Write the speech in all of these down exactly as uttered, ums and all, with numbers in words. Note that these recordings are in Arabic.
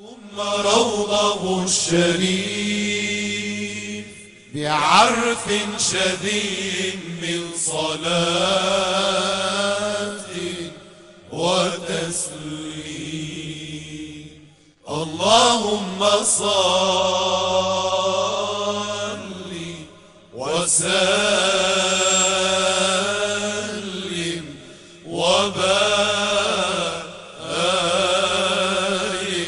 ثم روضه الشريف بعرف شديد من صلاة وتسليم. اللهم صل وسلم وبارك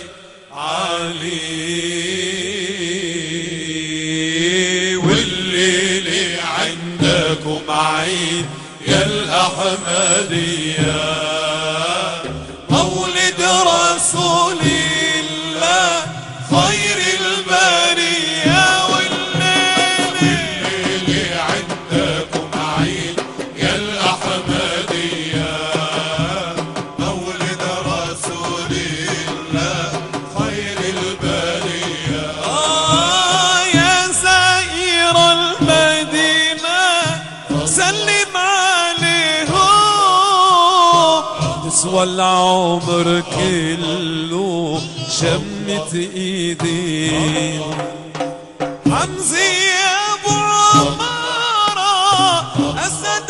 عليه. والليل عندكم عيد يا الأحمدية، مولد رسول الله خير البرية. والليل عندكم عيد يا الأحمدية، مولد رسول الله خير البرية. آه يا زائر المدينة سلم عليهم، تسوى العمر كله شمت ايدين. حمزي يا ابو عمارة اسد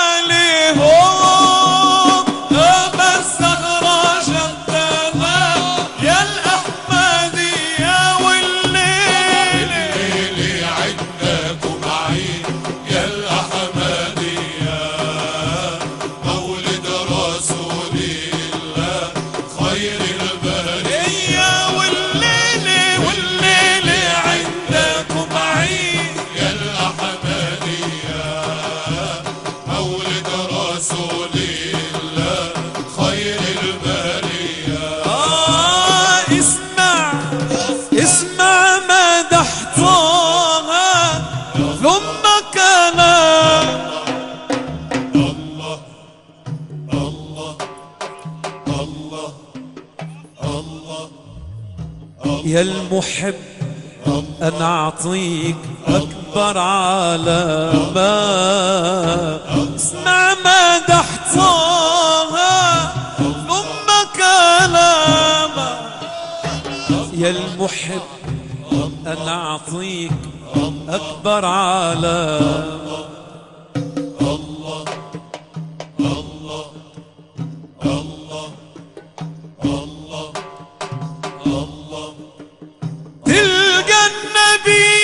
عليهم، ابا الزهرة شدنا يا الاحمدية. والليل عندكم عيد يا الأحمدية، مولد رسول الله خير البرية. والليل والليل عندكم عيد يا الأحمدية، مولد رسول الله خير البرية. آه اسمع اسمع مدح طه ثم كلام. الله الله الله الله يا المحب أنا أعطيك أكبر علامة، اسمع مدح طه ثم كلامه. يا المحب أنا أعطيك أكبر علامة. الله الله الله الله الله تلقى النبي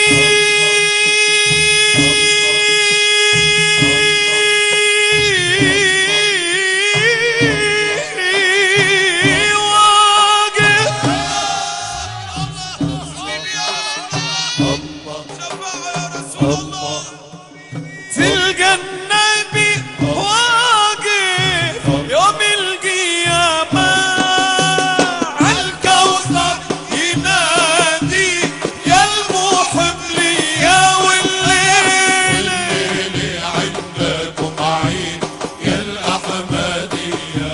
واقف، تلقى النبي واقف يوم القيامة عالكوثر ينادي يا المحب لي. يا والليل عندكم عيد يا الأحمدية،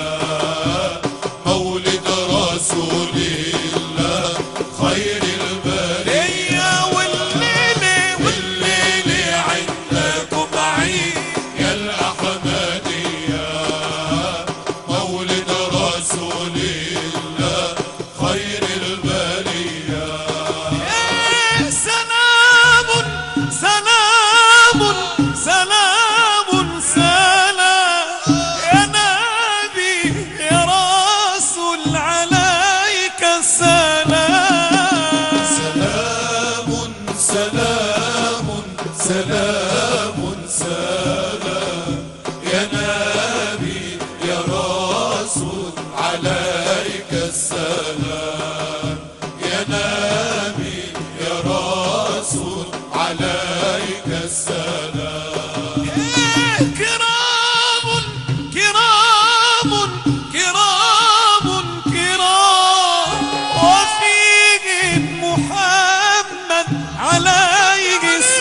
مولد رسول الله خير البرية. والليل والليل عندكم عيد يا الأحمدية، مولد رسول الله خير البرية. سلام سلام سلام سلام يا نبي يا رسول عليك السلام. سلام سلام سلام سلام يا نبي يا رسول عليك السلام. يا نبي يا رسول عليك السلام. كرام كرام كرام كرام وفيهم محمد عليه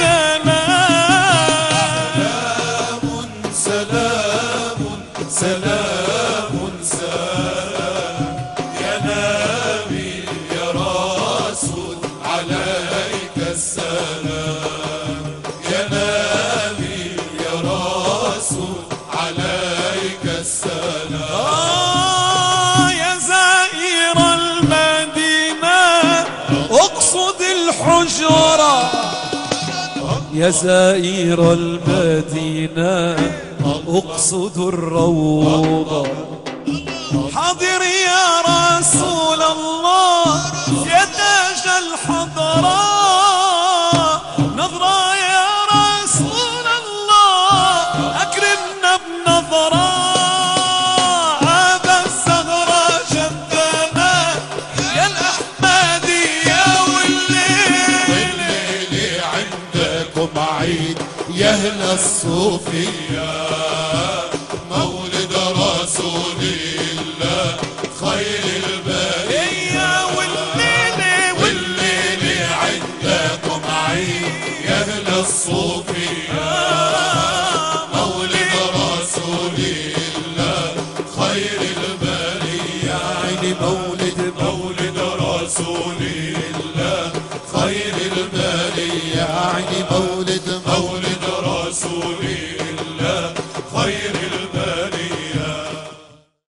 السلام. سلام سلام سلام يا نبي يا رسول عليك السلام. يا نبي يا رسول عليك السلام. آه يا زائر المدينة يا زائر المدينة اقصد الروضة. حاضر يا رسول الله يا تاج الحضراء، نظرة يا رسول الله أكرمنا بنظرة. أبا الزهرة جدنا يا الأحمدي يا والليل، والليل عندكم عيد يا أهل الصوفية، مولد رسول الله خير البرية. والليل والليل عندكم عيد يا أهل الصوفية، مولد رسول الله خير البرية. عيني مولد مولد رسول الله خير البرية، عيني مولد مولد رسول الله خير البرية.